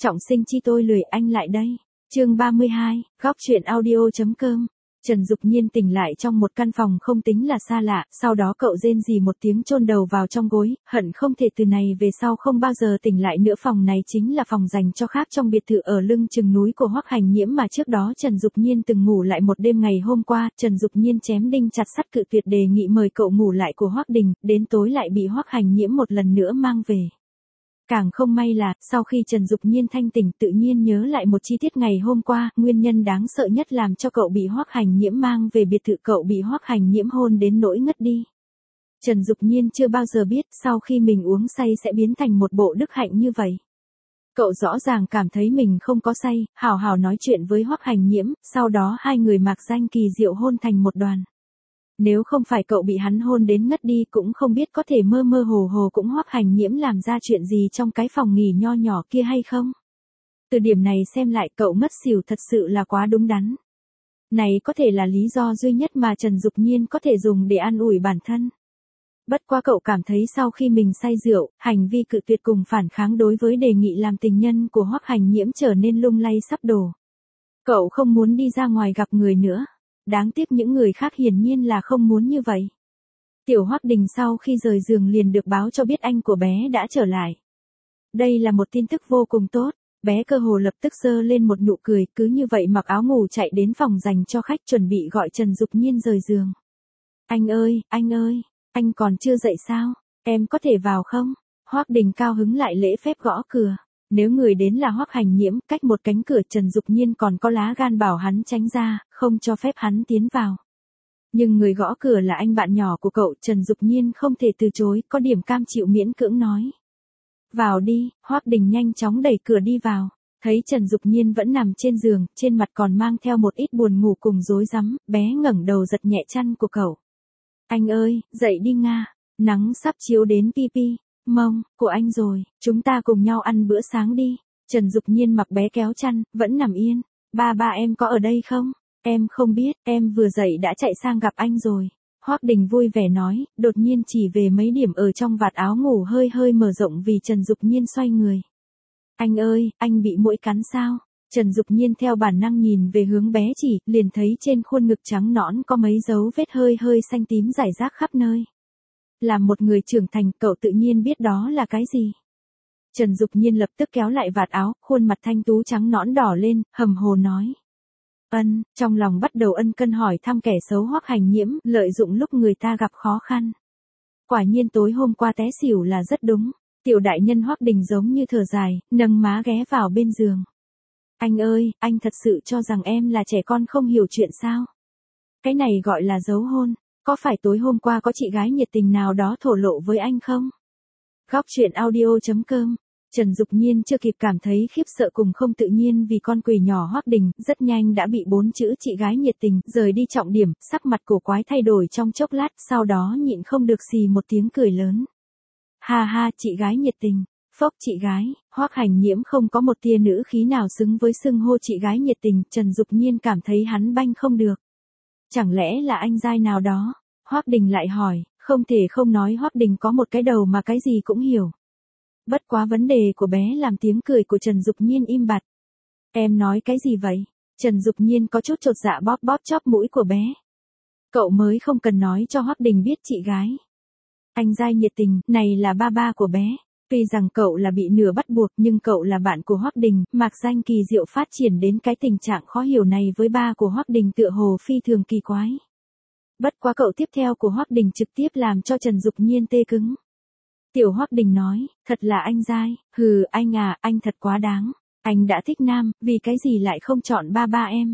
Trọng sinh chi tôi lười anh lại đây. Chương 32, góc truyện audio.com. Trần Dục Nhiên tỉnh lại trong một căn phòng không tính là xa lạ, sau đó cậu rên rỉ một tiếng chôn đầu vào trong gối, hận không thể từ này về sau không bao giờ tỉnh lại nữa. Phòng này chính là phòng dành cho khác trong biệt thự ở lưng chừng núi của Hoắc Hành Nhiễm mà trước đó Trần Dục Nhiên từng ngủ lại một đêm ngày hôm qua. Trần Dục Nhiên chém đinh chặt sắt cự tuyệt đề nghị mời cậu ngủ lại của Hoắc Đình, đến tối lại bị Hoắc Hành Nhiễm một lần nữa mang về. Càng không may là, sau khi Trần Dục Nhiên thanh tỉnh tự nhiên nhớ lại một chi tiết ngày hôm qua, nguyên nhân đáng sợ nhất làm cho cậu bị Hoắc Hành Nhiễm mang về biệt thự, cậu bị Hoắc Hành Nhiễm hôn đến nỗi ngất đi. Trần Dục Nhiên chưa bao giờ biết sau khi mình uống say sẽ biến thành một bộ đức hạnh như vậy. Cậu rõ ràng cảm thấy mình không có say, hào hào nói chuyện với Hoắc Hành Nhiễm, sau đó hai người mạc danh kỳ diệu hôn thành một đoàn. Nếu không phải cậu bị hắn hôn đến ngất đi cũng không biết có thể mơ mơ hồ hồ cũng Hoắc Hành Nhiễm làm ra chuyện gì trong cái phòng nghỉ nho nhỏ kia hay không. Từ điểm này xem lại cậu ngất xỉu thật sự là quá đúng đắn. Này có thể là lý do duy nhất mà Trần Dục Nhiên có thể dùng để an ủi bản thân. Bất quá cậu cảm thấy sau khi mình say rượu, hành vi cự tuyệt cùng phản kháng đối với đề nghị làm tình nhân của Hoắc Hành Nhiễm trở nên lung lay sắp đổ. Cậu không muốn đi ra ngoài gặp người nữa. Đáng tiếc những người khác hiển nhiên là không muốn như vậy. Tiểu Hoắc Đình sau khi rời giường liền được báo cho biết anh của bé đã trở lại. Đây là một tin tức vô cùng tốt, bé cơ hồ lập tức giơ lên một nụ cười, cứ như vậy mặc áo ngủ chạy đến phòng dành cho khách chuẩn bị gọi Trần Dục Nhiên rời giường. Anh ơi, anh còn chưa dậy sao? Em có thể vào không? Hoắc Đình cao hứng lại lễ phép gõ cửa. Nếu người đến là Hoắc Hành Nhiễm, cách một cánh cửa Trần Dục Nhiên còn có lá gan bảo hắn tránh ra, không cho phép hắn tiến vào. Nhưng người gõ cửa là anh bạn nhỏ của cậu, Trần Dục Nhiên không thể từ chối, có điểm cam chịu miễn cưỡng nói. Vào đi, Hoắc Đình nhanh chóng đẩy cửa đi vào. Thấy Trần Dục Nhiên vẫn nằm trên giường, trên mặt còn mang theo một ít buồn ngủ cùng rối rắm, bé ngẩng đầu giật nhẹ chăn của cậu. Anh ơi, dậy đi Nga, nắng sắp chiếu đến pipi. Mông, của anh rồi, chúng ta cùng nhau ăn bữa sáng đi. Trần Dục Nhiên mặc bé kéo chăn, vẫn nằm yên. Ba em có ở đây không? Em không biết, em vừa dậy đã chạy sang gặp anh rồi. Hoắc Đình vui vẻ nói, đột nhiên chỉ về mấy điểm ở trong vạt áo ngủ hơi mở rộng vì Trần Dục Nhiên xoay người. Anh ơi, anh bị muỗi cắn sao? Trần Dục Nhiên theo bản năng nhìn về hướng bé chỉ, liền thấy trên khuôn ngực trắng nõn có mấy dấu vết hơi xanh tím rải rác khắp nơi. Làm một người trưởng thành, cậu tự nhiên biết đó là cái gì. Trần Dục Nhiên lập tức kéo lại vạt áo, khuôn mặt thanh tú trắng nõn đỏ lên, hầm hồ nói. Trong lòng bắt đầu ân cần hỏi thăm kẻ xấu Hoắc Hành Nhiễm, lợi dụng lúc người ta gặp khó khăn. Quả nhiên tối hôm qua té xỉu là rất đúng. Tiểu đại nhân Hoắc Đình giống như thở dài, nâng má ghé vào bên giường. Anh ơi, anh thật sự cho rằng em là trẻ con không hiểu chuyện sao? Cái này gọi là giấu hôn. Có phải tối hôm qua có chị gái nhiệt tình nào đó thổ lộ với anh không? Góc truyện audio.com. Trần Dục Nhiên chưa kịp cảm thấy khiếp sợ cùng không tự nhiên vì con quỷ nhỏ Hoắc Đình, rất nhanh đã bị 4 chữ chị gái nhiệt tình rời đi trọng điểm, sắc mặt cổ quái thay đổi trong chốc lát, sau đó nhịn không được xì một tiếng cười lớn. Ha ha, chị gái nhiệt tình. Phốc chị gái, Hoắc Hành Nhiễm không có một tia nữ khí nào xứng với xưng hô chị gái nhiệt tình, Trần Dục Nhiên cảm thấy hắn banh không được. Chẳng lẽ là anh giai nào đó? Hoắc Đình lại hỏi, không thể không nói Hoắc Đình có một cái đầu mà cái gì cũng hiểu. Bất quá vấn đề của bé làm tiếng cười của Trần Dục Nhiên im bặt. Em nói cái gì vậy? Trần Dục Nhiên có chút chột dạ bóp chóp mũi của bé. Cậu mới không cần nói cho Hoắc Đình biết chị gái. Anh giai nhiệt tình, này là ba của bé. Tuy rằng cậu là bị nửa bắt buộc nhưng cậu là bạn của Hoắc Đình, mạc danh kỳ diệu phát triển đến cái tình trạng khó hiểu này với ba của Hoắc Đình tựa hồ phi thường kỳ quái. Bất quá cậu tiếp theo của Hoắc Đình trực tiếp làm cho Trần Dục Nhiên tê cứng. Tiểu Hoắc Đình nói, thật là anh giai, hừ anh à, anh thật quá đáng. Anh đã thích nam, vì cái gì lại không chọn ba em?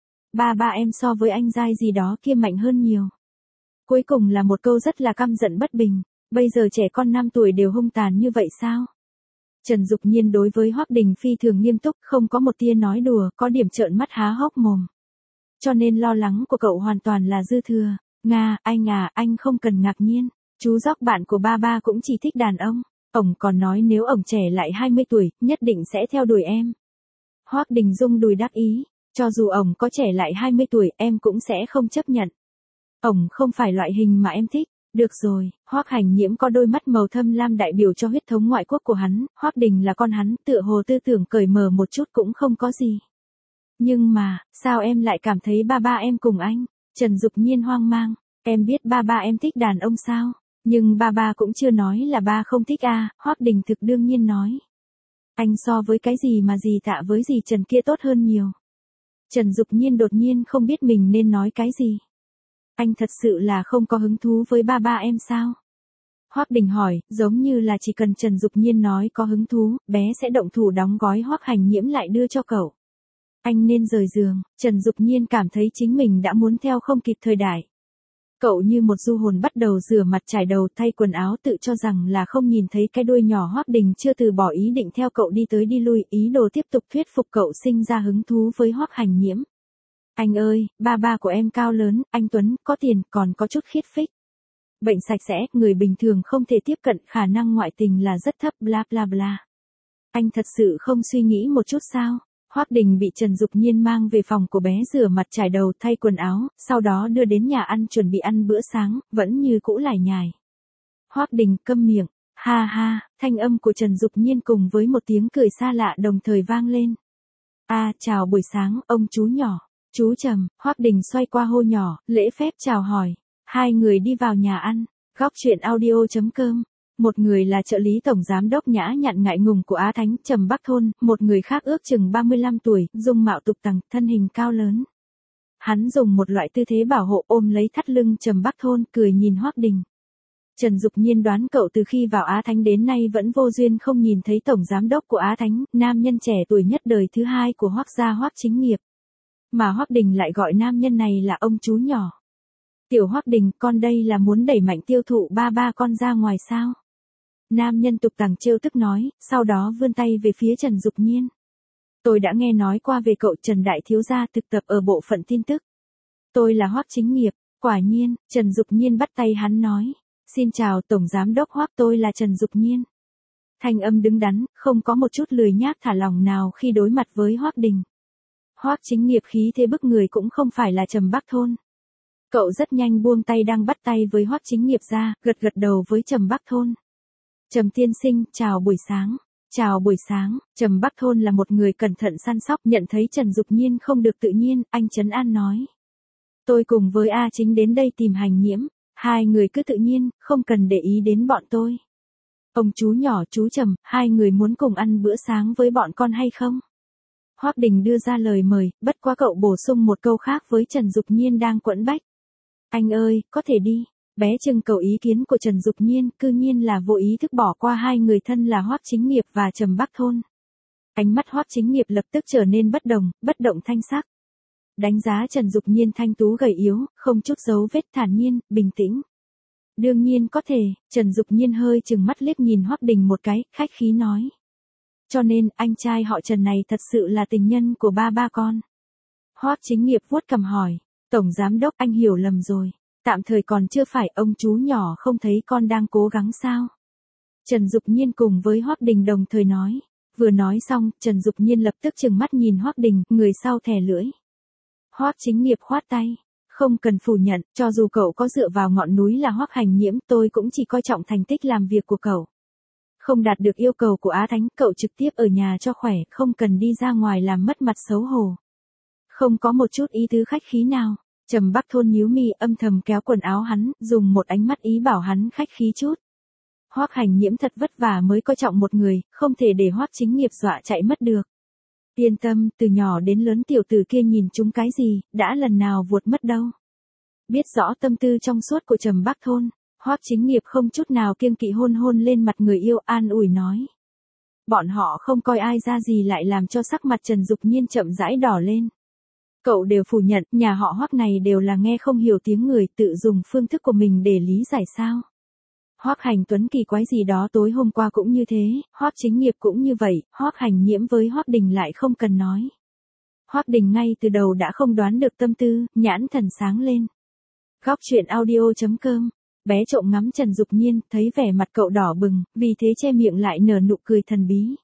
Ba em so với anh giai gì đó kia mạnh hơn nhiều. Cuối cùng là một câu rất là căm giận bất bình. Bây giờ trẻ con 5 tuổi đều hung tàn như vậy sao? Trần Dục Nhiên đối với Hoắc Đình phi thường nghiêm túc, không có một tia nói đùa, có điểm trợn mắt há hốc mồm. Cho nên lo lắng của cậu hoàn toàn là dư thừa. Nga, anh à, anh không cần ngạc nhiên. Chú Dóc bạn của ba cũng chỉ thích đàn ông. Ổng còn nói nếu ổng trẻ lại 20 tuổi, nhất định sẽ theo đuổi em. Hoắc Đình rung đùi đắc ý. Cho dù ổng có trẻ lại 20 tuổi, em cũng sẽ không chấp nhận. Ổng không phải loại hình mà em thích. Được rồi, Hoắc Hành Nhiễm có đôi mắt màu thâm lam đại biểu cho huyết thống ngoại quốc của hắn, Hoắc Đình là con hắn, tựa hồ tư tưởng cởi mở một chút cũng không có gì. Nhưng mà, sao em lại cảm thấy ba ba em cùng anh? Trần Dục Nhiên hoang mang, em biết ba ba em thích đàn ông sao? Nhưng ba ba cũng chưa nói là ba không thích a. Hoắc Đình thực đương nhiên nói. Anh so với cái gì mà gì tạ với gì Trần kia tốt hơn nhiều. Trần Dục Nhiên đột nhiên không biết mình nên nói cái gì. Anh thật sự là không có hứng thú với ba ba em sao? Hoắc Đình hỏi, giống như là chỉ cần Trần Dục Nhiên nói có hứng thú, bé sẽ động thủ đóng gói Hoắc Hành Nhiễm lại đưa cho cậu. Anh nên rời giường, Trần Dục Nhiên cảm thấy chính mình đã muốn theo không kịp thời đại. Cậu như một du hồn bắt đầu rửa mặt trải đầu thay quần áo tự cho rằng là không nhìn thấy cái đuôi nhỏ. Hoắc Đình chưa từ bỏ ý định theo cậu đi tới đi lui, ý đồ tiếp tục thuyết phục cậu sinh ra hứng thú với Hoắc Hành Nhiễm. Anh ơi, ba ba của em cao lớn, anh Tuấn, có tiền, còn có chút khiết phích. Bệnh sạch sẽ, người bình thường không thể tiếp cận, khả năng ngoại tình là rất thấp, bla bla bla. Anh thật sự không suy nghĩ một chút sao? Hoắc Đình bị Trần Dục Nhiên mang về phòng của bé rửa mặt trải đầu thay quần áo, sau đó đưa đến nhà ăn chuẩn bị ăn bữa sáng, vẫn như cũ lải nhải. Hoắc Đình câm miệng, ha ha, thanh âm của Trần Dục Nhiên cùng với một tiếng cười xa lạ đồng thời vang lên. Chào buổi sáng, ông chú nhỏ. Chú Trầm, Hoắc Đình xoay qua hô nhỏ, lễ phép chào hỏi. Hai người đi vào nhà ăn, góc chuyện audio.com. Một người là trợ lý tổng giám đốc nhã nhặn ngại ngùng của Á Thánh, Trầm Bắc Thôn, một người khác ước chừng 35 tuổi, dung mạo tục tằng, thân hình cao lớn. Hắn dùng một loại tư thế bảo hộ ôm lấy thắt lưng Trầm Bắc Thôn, cười nhìn Hoắc Đình. Trần Dục Nhiên đoán cậu từ khi vào Á Thánh đến nay vẫn vô duyên không nhìn thấy tổng giám đốc của Á Thánh, nam nhân trẻ tuổi nhất đời thứ hai của Hoắc gia Hoắc Chính Nghiệp. Mà Hoắc Đình lại gọi nam nhân này là ông chú nhỏ. Tiểu Hoắc Đình, con đây là muốn đẩy mạnh tiêu thụ ba ba con ra ngoài sao? Nam nhân tục tằng trêu tức nói, sau đó vươn tay về phía Trần Dục Nhiên. Tôi đã nghe nói qua về cậu Trần Đại Thiếu Gia thực tập ở bộ phận tin tức. Tôi là Hoắc Chính Nghiệp, quả nhiên, Trần Dục Nhiên bắt tay hắn nói. Xin chào Tổng Giám đốc Hoắc, tôi là Trần Dục Nhiên. Thanh âm đứng đắn, không có một chút lười nhác thả lỏng nào khi đối mặt với Hoắc Đình. Hoắc Chính Nghiệp khí thế bức người cũng không phải là Trầm Bắc Thôn. Cậu rất nhanh buông tay đang bắt tay với Hoắc Chính Nghiệp ra, gật gật đầu với Trầm Bắc Thôn. Trầm tiên sinh, chào buổi sáng. Chào buổi sáng, Trầm Bắc Thôn là một người cẩn thận săn sóc, nhận thấy Trần Dục Nhiên không được tự nhiên, anh trấn an nói. Tôi cùng với A Chính đến đây tìm Hành Nhiễm, hai người cứ tự nhiên, không cần để ý đến bọn tôi. Ông chú nhỏ chú Trầm, hai người muốn cùng ăn bữa sáng với bọn con hay không? Hoắc Đình đưa ra lời mời, bất quá cậu bổ sung một câu khác với Trần Dục Nhiên đang quẫn bách. Anh ơi, có thể đi. Bé trưng cầu ý kiến của Trần Dục Nhiên, cư nhiên là vô ý thức bỏ qua hai người thân là Hoắc Chính Nghiệp và Trầm Bắc Thôn. Ánh mắt Hoắc Chính Nghiệp lập tức trở nên bất động thanh sắc. Đánh giá Trần Dục Nhiên thanh tú gầy yếu, không chút dấu vết, thản nhiên, bình tĩnh. Đương nhiên có thể, Trần Dục Nhiên hơi chừng mắt liếc nhìn Hoắc Đình một cái, khách khí nói. Cho nên, anh trai họ Trần này thật sự là tình nhân của ba ba con. Hoắc Chính Nghiệp vuốt cằm hỏi, Tổng Giám đốc anh hiểu lầm rồi. Tạm thời còn chưa phải, ông chú nhỏ không thấy con đang cố gắng sao? Trần Dục Nhiên cùng với Hoắc Đình đồng thời nói. Vừa nói xong, Trần Dục Nhiên lập tức trừng mắt nhìn Hoắc Đình, người sau thè lưỡi. Hoắc Chính Nghiệp khoát tay. Không cần phủ nhận, cho dù cậu có dựa vào ngọn núi là Hoắc Hành Nhiễm, tôi cũng chỉ coi trọng thành tích làm việc của cậu. Không đạt được yêu cầu của Á Thánh, cậu trực tiếp ở nhà cho khỏe, không cần đi ra ngoài làm mất mặt xấu hổ. Không có một chút ý tứ khách khí nào. Trầm Bắc Thôn nhíu mi âm thầm kéo quần áo hắn, dùng một ánh mắt ý bảo hắn khách khí chút. Hoắc Hành Nhiễm thật vất vả mới coi trọng một người, không thể để Hoắc Chính Nghiệp dọa chạy mất được. Yên tâm, từ nhỏ đến lớn tiểu tử kia nhìn chúng cái gì, đã lần nào vuột mất đâu. Biết rõ tâm tư trong suốt của Trầm Bắc Thôn, Hoắc Chính Nghiệp không chút nào kiêng kỵ hôn lên mặt người yêu, an ủi nói. Bọn họ không coi ai ra gì lại làm cho sắc mặt Trần Dục Nhiên chậm rãi đỏ lên. Cậu đều phủ nhận, nhà họ Hoắc này đều là nghe không hiểu tiếng người, tự dùng phương thức của mình để lý giải sao. Hoắc Hành Tuấn kỳ quái gì đó tối hôm qua cũng như thế, Hoắc Chính Nghiệp cũng như vậy, Hoắc Hành Nhiễm với Hoắc Đình lại không cần nói. Hoắc Đình ngay từ đầu đã không đoán được tâm tư, nhãn thần sáng lên. Góc chuyện audio.com, bé trộm ngắm Trần Dục Nhiên, thấy vẻ mặt cậu đỏ bừng, vì thế che miệng lại nở nụ cười thần bí.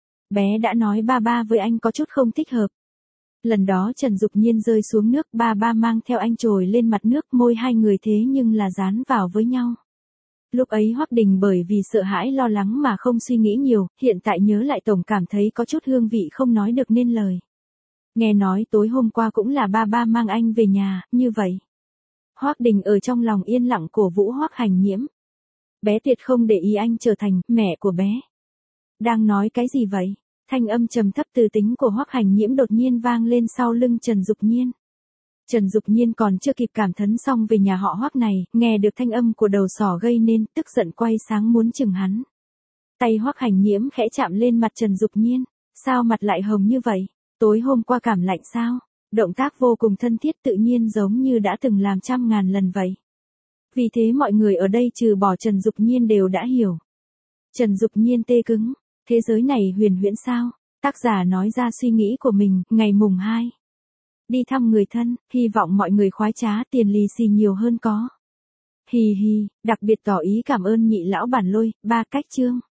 Bé đã nói ba ba với anh có chút không thích hợp. Lần đó Trần Dục Nhiên rơi xuống nước, ba ba mang theo anh trồi lên mặt nước, môi hai người thế nhưng là dán vào với nhau. Lúc ấy Hoắc Đình bởi vì sợ hãi lo lắng mà không suy nghĩ nhiều, hiện tại nhớ lại tổng cảm thấy có chút hương vị không nói được nên lời. Nghe nói tối hôm qua cũng là ba mang anh về nhà, như vậy. Hoắc Đình ở trong lòng yên lặng cổ vũ Hoắc Hành Nhiễm. Bé tuyệt không để ý anh trở thành mẹ của bé. Đang nói cái gì vậy? Thanh âm trầm thấp từ tính của Hoắc Hành Nhiễm đột nhiên vang lên sau lưng Trần Dục Nhiên. Trần Dục Nhiên còn chưa kịp cảm thấn xong về nhà họ Hoắc này, nghe được thanh âm của đầu sỏ gây nên, tức giận quay sáng muốn chừng hắn. Tay Hoắc Hành Nhiễm khẽ chạm lên mặt Trần Dục Nhiên. Sao mặt lại hồng như vậy? Tối hôm qua cảm lạnh sao? Động tác vô cùng thân thiết tự nhiên giống như đã từng làm trăm ngàn lần vậy. Vì thế mọi người ở đây trừ bỏ Trần Dục Nhiên đều đã hiểu. Trần Dục Nhiên tê cứng. Thế giới này huyền huyễn sao? Tác giả nói ra suy nghĩ của mình, ngày mùng 2. Đi thăm người thân, hy vọng mọi người khoái trá tiền lì xì nhiều hơn có. Hì hì, đặc biệt tỏ ý cảm ơn nhị lão bản lôi, 3 cách chương.